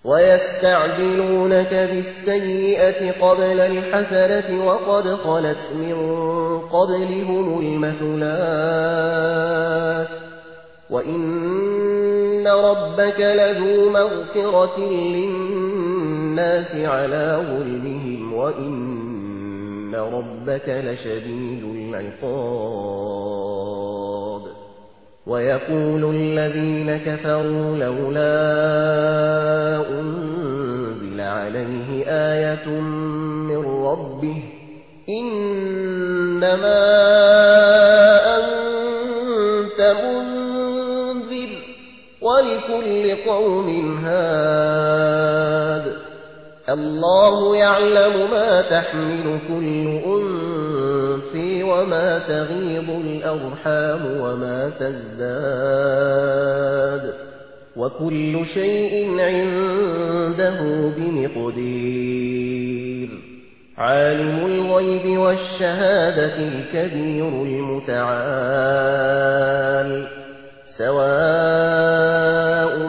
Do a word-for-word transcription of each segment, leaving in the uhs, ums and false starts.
ويستعجلونك بالسيئة قبل الحسنة وقد خلت من قبلهم المثلات وإن ربك لذو مغفرة للناس على ظلمهم وإن ربك لشديد العقاب ويقول الذين كفروا لولا أنزل عليه آية من ربه إنما أنت منذر ولكل قوم هاد الله يعلم ما تحمل كل أنثى وما تغيض الأرحام وما تزداد وكل شيء عنده بمقدير عالم الغيب والشهادة الكبير المتعال سواء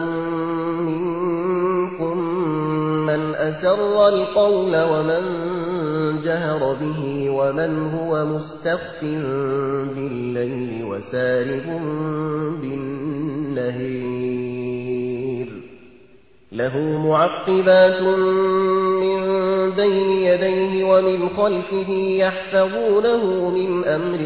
منكم من أسر القول ومن جهر به ومن هو مستخف بالليل وسارب بالنهير له معقبات من بين يديه ومن خلفه يحفظونه من أمر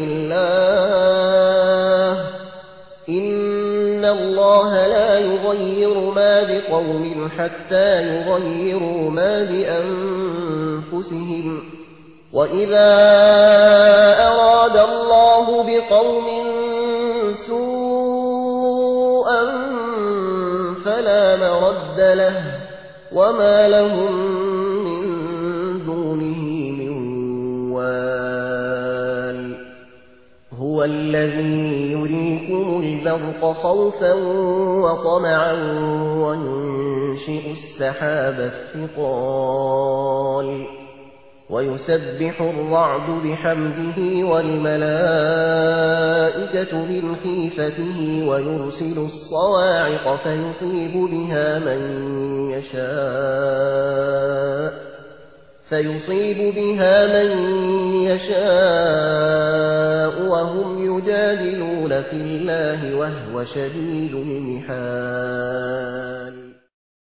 الله إن الله لا يغير ما بقوم حتى يغيروا ما بأنفسهم وإذا أراد الله بقوم سوءا فلا مرد له وما لهم من دونه من وال هو الذي يريكم البرق خوفا وطمعا وينشئ السحاب الثقال ويسبح الرعد بحمده والملائكة من خيفته ويرسل الصواعق فيصيب بها من يشاء فيصيب بها من يشاء وهم يجادلون في الله وهو شديد المحال